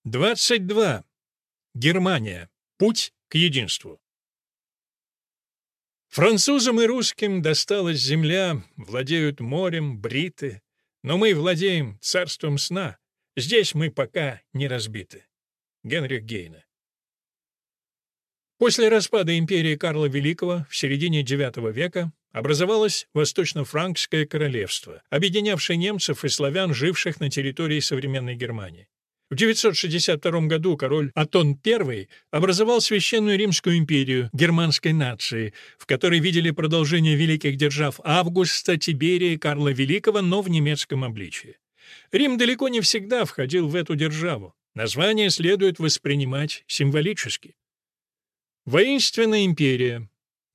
22. Германия. Путь к единству. Французам и русским досталась земля, владеют морем бриты, но мы владеем царством сна, здесь мы пока не разбиты. Генрих Гейне. После распада империи Карла Великого в середине IX века образовалось Восточно-Франкское королевство, объединявшее немцев и славян, живших на территории современной Германии. В 962 году король Отон I образовал Священную Римскую империю германской нации, в которой видели продолжение великих держав Августа, Тиберия и Карла Великого, но в немецком обличии. Рим далеко не всегда входил в эту державу. Название следует воспринимать символически. Воинственная империя.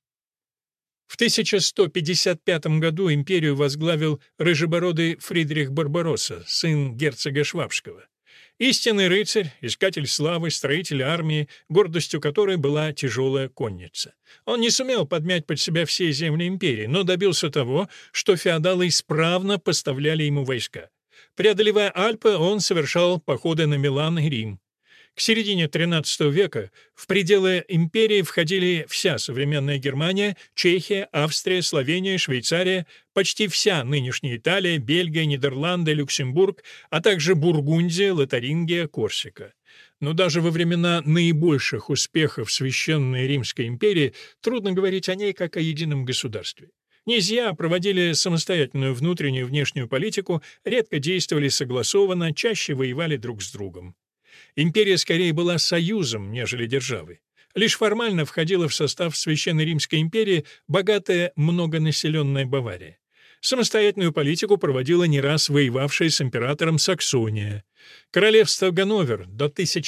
В 1155 году империю возглавил рыжебородый Фридрих Барбаросса, сын герцога Швабского. Истинный рыцарь, искатель славы, строитель армии, гордостью которой была тяжелая конница. Он не сумел подмять под себя все земли империи, но добился того, что феодалы исправно поставляли ему войска. Преодолевая Альпы, он совершал походы на Милан и Рим. К середине XIII века в пределы империи входили вся современная Германия, Чехия, Австрия, Словения, Швейцария, почти вся нынешняя Италия, Бельгия, Нидерланды, Люксембург, а также Бургундия, Лотарингия, Корсика. Но даже во времена наибольших успехов Священной Римской империи трудно говорить о ней как о едином государстве. Князья проводили самостоятельную внутреннюю и внешнюю политику, редко действовали согласованно, чаще воевали друг с другом. Империя скорее была союзом, нежели державой. Лишь формально входила в состав Священной Римской империи богатая многонаселенная Бавария. Самостоятельную политику проводила не раз воевавшая с императором Саксония. Королевство Ганновер до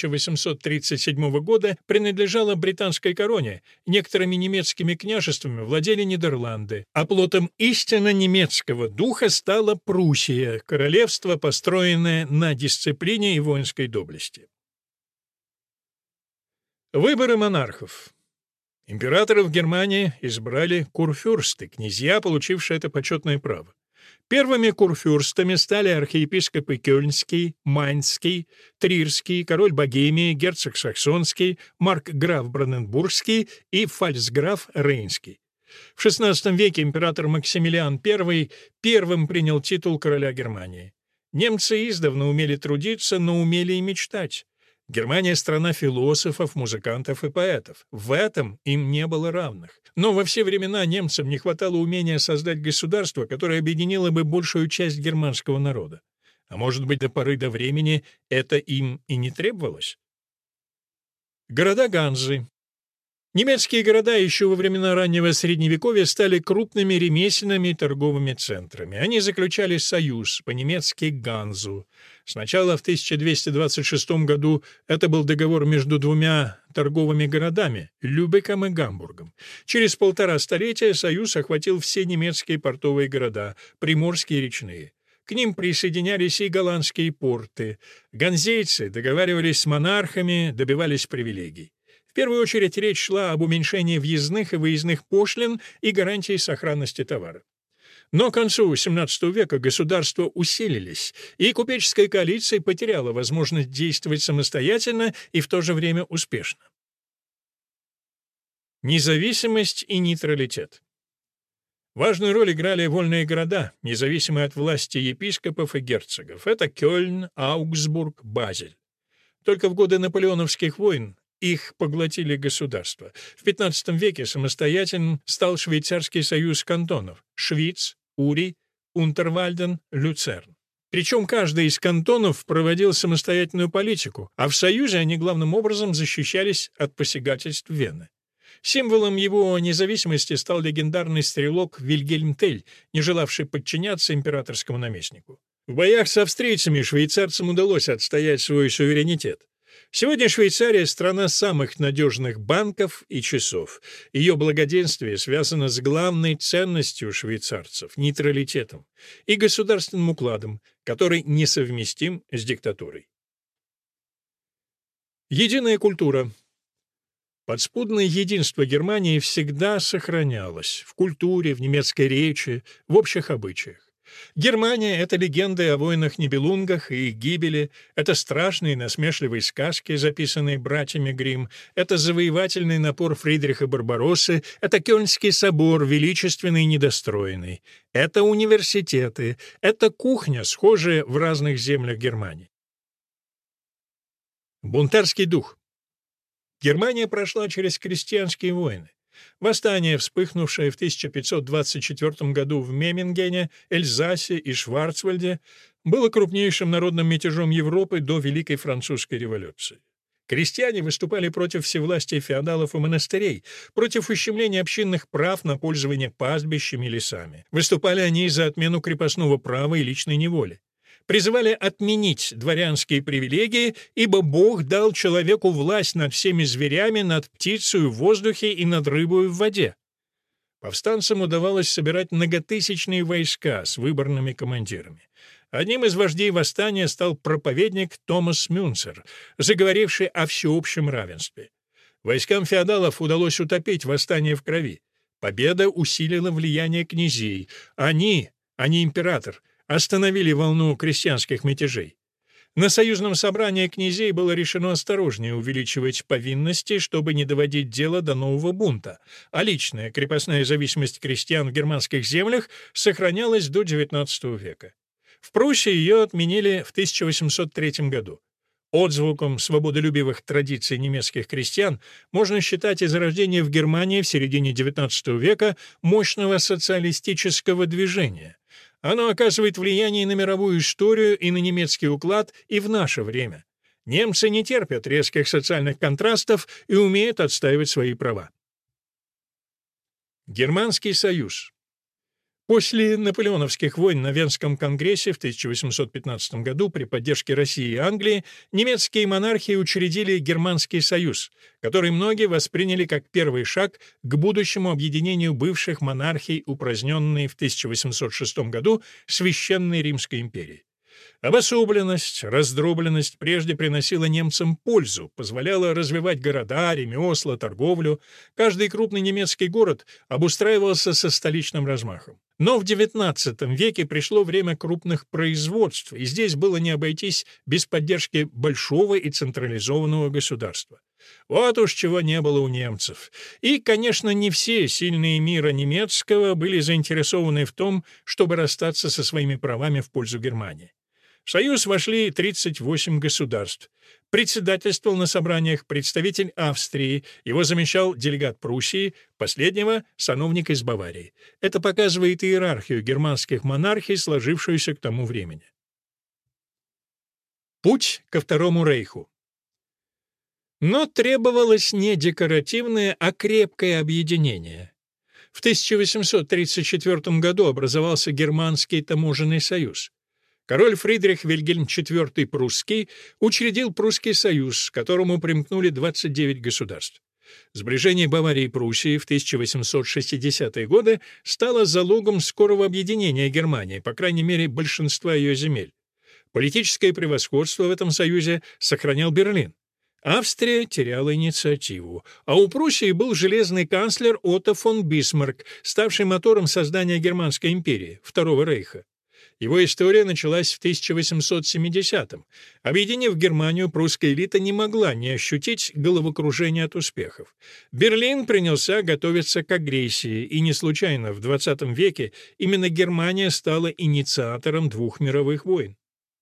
1837 года принадлежало британской короне, некоторыми немецкими княжествами владели Нидерланды, а плотом истинно немецкого духа стала Пруссия, королевство, построенное на дисциплине и воинской доблести. Выборы монархов. Императоров Германии избрали курфюрсты, князья, получившие это почетное право. Первыми курфюрстами стали архиепископы Кёльнский, Майнский, Трирский, король Богемии, герцог Саксонский, маркграф Бранденбургский и фальцграф Рейнский. В XVI веке император Максимилиан I первым принял титул короля Германии. Немцы издавна умели трудиться, но умели и мечтать. Германия — страна философов, музыкантов и поэтов. В этом им не было равных. Но во все времена немцам не хватало умения создать государство, которое объединило бы большую часть германского народа. А может быть, до поры до времени это им и не требовалось? Города Ганзы. Немецкие города еще во времена раннего Средневековья стали крупными ремесленными и торговыми центрами. Они заключали союз, по-немецки «Ганзу». Сначала в 1226 году это был договор между двумя торговыми городами – Любеком и Гамбургом. Через 1,5 столетия союз охватил все немецкие портовые города, приморские и речные. К ним присоединялись и голландские порты. Ганзейцы договаривались с монархами, добивались привилегий. В первую очередь речь шла об уменьшении въездных и выездных пошлин и гарантии сохранности товара. Но к концу XVII века государства усилились, и купеческая коалиция потеряла возможность действовать самостоятельно и в то же время успешно. Независимость и нейтралитет. Важную роль играли вольные города, независимые от власти епископов и герцогов. Это Кёльн, Аугсбург, Базель. Только в годы наполеоновских войн их поглотили государства. В XV веке самостоятельным стал Швейцарский союз кантонов – Швиц, Ури, Унтервальден, Люцерн. Причем каждый из кантонов проводил самостоятельную политику, а в союзе они главным образом защищались от посягательств Вены. Символом его независимости стал легендарный стрелок Вильгельм Тель, не желавший подчиняться императорскому наместнику. В боях с австрийцами швейцарцам удалось отстоять свой суверенитет. Сегодня Швейцария — страна самых надежных банков и часов. Ее благоденствие связано с главной ценностью швейцарцев — нейтралитетом и государственным укладом, который несовместим с диктатурой. Единая культура. Подспудное единство Германии всегда сохранялось в культуре, в немецкой речи, в общих обычаях. Германия — это легенды о войнах-нибелунгах и их гибели, это страшные насмешливые сказки, записанные братьями Гримм, это завоевательный напор Фридриха Барбароссы, это Кёльнский собор, величественный и недостроенный, это университеты, это кухня, схожая в разных землях Германии. Бунтарский дух. Германия прошла через крестьянские войны. Восстание, вспыхнувшее в 1524 году в Меммингене, Эльзасе и Шварцвальде, было крупнейшим народным мятежом Европы до Великой Французской революции. Крестьяне выступали против всевластия феодалов и монастырей, против ущемления общинных прав на пользование пастбищами и лесами. Выступали они за отмену крепостного права и личной неволи. Призывали отменить дворянские привилегии, ибо Бог дал человеку власть над всеми зверями, над птицей в воздухе и над рыбой в воде. Повстанцам удавалось собирать многотысячные войска с выборными командирами. Одним из вождей восстания стал проповедник Томас Мюнцер, заговоривший о всеобщем равенстве. Войскам феодалов удалось утопить восстание в крови. Победа усилила влияние князей. Они, а не император, остановили волну крестьянских мятежей. На союзном собрании князей было решено осторожнее увеличивать повинности, чтобы не доводить дело до нового бунта, а личная крепостная зависимость крестьян в германских землях сохранялась до XIX века. В Пруссии ее отменили в 1803 году. Отзвуком свободолюбивых традиций немецких крестьян можно считать и зарождение в Германии в середине XIX века мощного социалистического движения. Оно оказывает влияние на мировую историю и на немецкий уклад и в наше время. Немцы не терпят резких социальных контрастов и умеют отстаивать свои права. Германский союз. После наполеоновских войн на Венском конгрессе в 1815 году при поддержке России и Англии немецкие монархии учредили Германский союз, который многие восприняли как первый шаг к будущему объединению бывших монархий, упраздненной в 1806 году Священной Римской империи. Обособленность, раздробленность прежде приносила немцам пользу, позволяла развивать города, ремесла, торговлю. Каждый крупный немецкий город обустраивался со столичным размахом. Но в XIX веке пришло время крупных производств, и здесь было не обойтись без поддержки большого и централизованного государства. Вот уж чего не было у немцев. И, конечно, не все сильные мира немецкого были заинтересованы в том, чтобы расстаться со своими правами в пользу Германии. В Союз вошли 38 государств. Председательствовал на собраниях представитель Австрии, его замещал делегат Пруссии, последнего — сановник из Баварии. Это показывает иерархию германских монархий, сложившуюся к тому времени. Путь ко Второму рейху. Но требовалось не декоративное, а крепкое объединение. В 1834 году образовался Германский таможенный союз. Король Фридрих Вильгельм IV Прусский учредил Прусский союз, к которому примкнули 29 государств. Сближение Баварии и Пруссии в 1860-е годы стало залогом скорого объединения Германии, по крайней мере, большинства ее земель. Политическое превосходство в этом союзе сохранял Берлин. Австрия теряла инициативу, а у Пруссии был железный канцлер Отто фон Бисмарк, ставший мотором создания Германской империи, Второго рейха. Его история началась в 1870-м. Объединив Германию, прусская элита не могла не ощутить головокружения от успехов. Берлин принялся готовиться к агрессии, и не случайно в XX веке именно Германия стала инициатором двух мировых войн.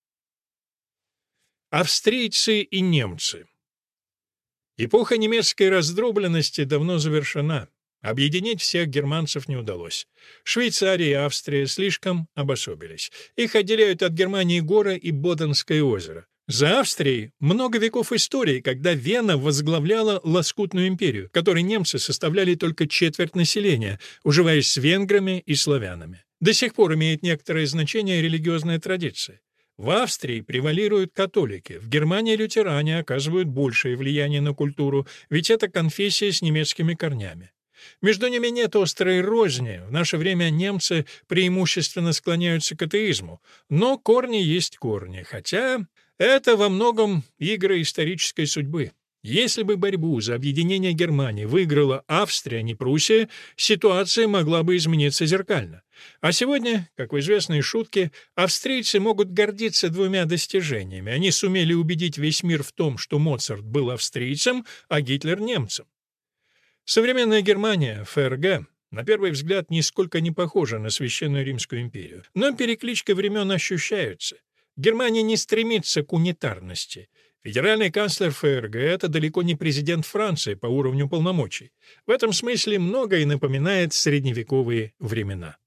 Австрийцы и немцы. Эпоха немецкой раздробленности давно завершена. Объединить всех германцев не удалось. Швейцария и Австрия слишком обособились. Их отделяют от Германии горы и Боденское озеро. За Австрией много веков истории, когда Вена возглавляла лоскутную империю, которой немцы составляли только четверть населения, уживаясь с венграми и славянами. До сих пор имеет некоторое значение религиозная традиция. В Австрии превалируют католики, в Германии лютеране оказывают большее влияние на культуру, ведь это конфессия с немецкими корнями. Между ними нет острой розни, в наше время немцы преимущественно склоняются к атеизму, но корни есть корни, хотя это во многом игры исторической судьбы. Если бы борьбу за объединение Германии выиграла Австрия, а не Пруссия, ситуация могла бы измениться зеркально. А сегодня, как в известной шутке, австрийцы могут гордиться двумя достижениями. Они сумели убедить весь мир в том, что Моцарт был австрийцем, а Гитлер — немцем. Современная Германия, ФРГ, на первый взгляд, нисколько не похожа на Священную Римскую империю. Но перекличка времен ощущаются. Германия не стремится к унитарности. Федеральный канцлер ФРГ — это далеко не президент Франции по уровню полномочий. В этом смысле многое напоминает средневековые времена.